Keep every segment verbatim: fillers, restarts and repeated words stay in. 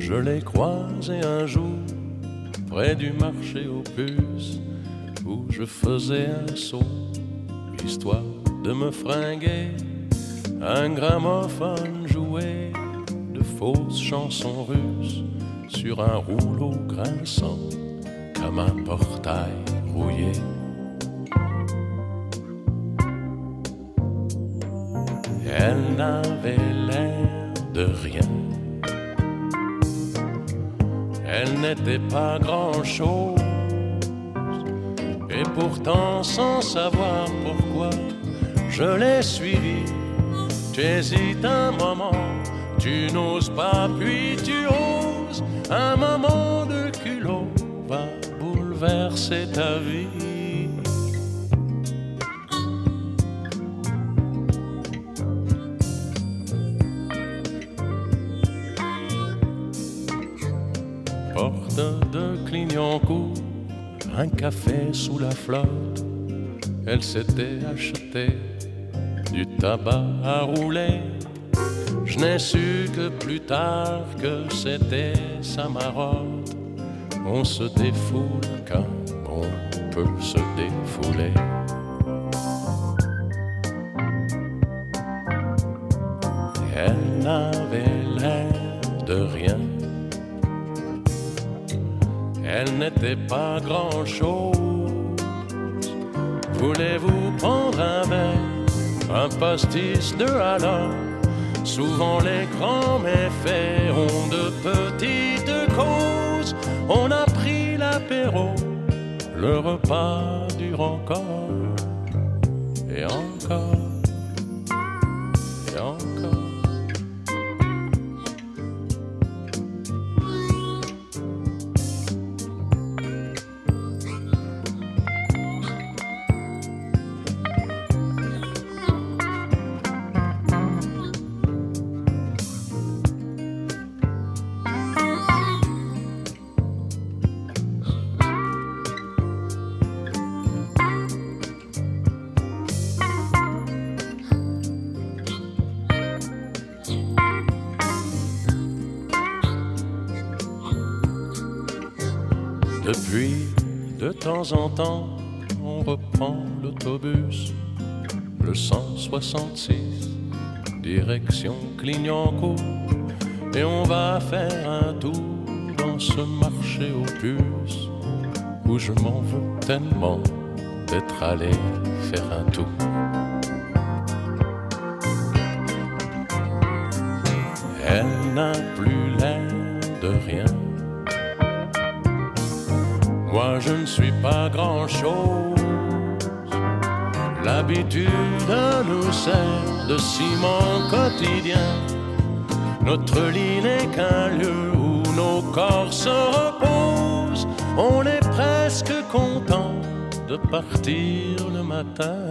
Je l'ai croisé un jour près du marché aux puces où je faisais un saut, histoire de me fringuer. Un gramophone jouait de fausses chansons russes sur un rouleau grinçant comme un portail rouillé. Elle n'avait l'air de rien. Elle n'était pas grand-chose. Et pourtant, sans savoir pourquoi, je l'ai suivie. Tu hésites un moment, tu n'oses pas, puis tu oses. Un moment de culot va bouleverser ta vie. Porte de Clignancourt, un café sous la flotte. Elle s'était achetée du tabac à rouler. Je n'ai su que plus tard que c'était sa marotte. On se défoule quand on peut se défouler. Elle n'avait l'air de rien. Elle n'était pas grand-chose. Voulez-vous prendre un verre, un pastis de halal? Souvent les grands méfaits ont de petites causes. On a pris l'apéro, le repas dure encore, et encore, et encore. Depuis, de temps en temps, on reprend l'autobus, le cent soixante-six, direction Clignancourt, et on va faire un tour dans ce marché aux puces, où je m'en veux tellement d'être allé faire un tour. Elle n'a plus l'air de rien. Moi je ne suis pas grand-chose. L'habitude nous sert de ciment quotidien. Notre lit n'est qu'un lieu où nos corps se reposent. On est presque content de partir le matin.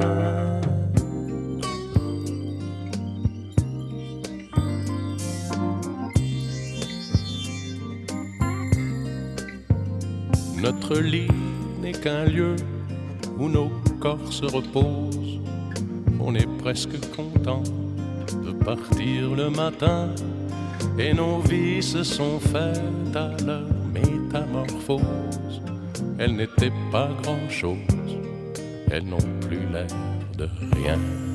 Notre lit n'est qu'un lieu où nos corps se reposent. On est presque content de partir le matin. Et nos vies se sont faites à leur métamorphose. Elles n'étaient pas grand-chose, elles n'ont plus l'air de rien.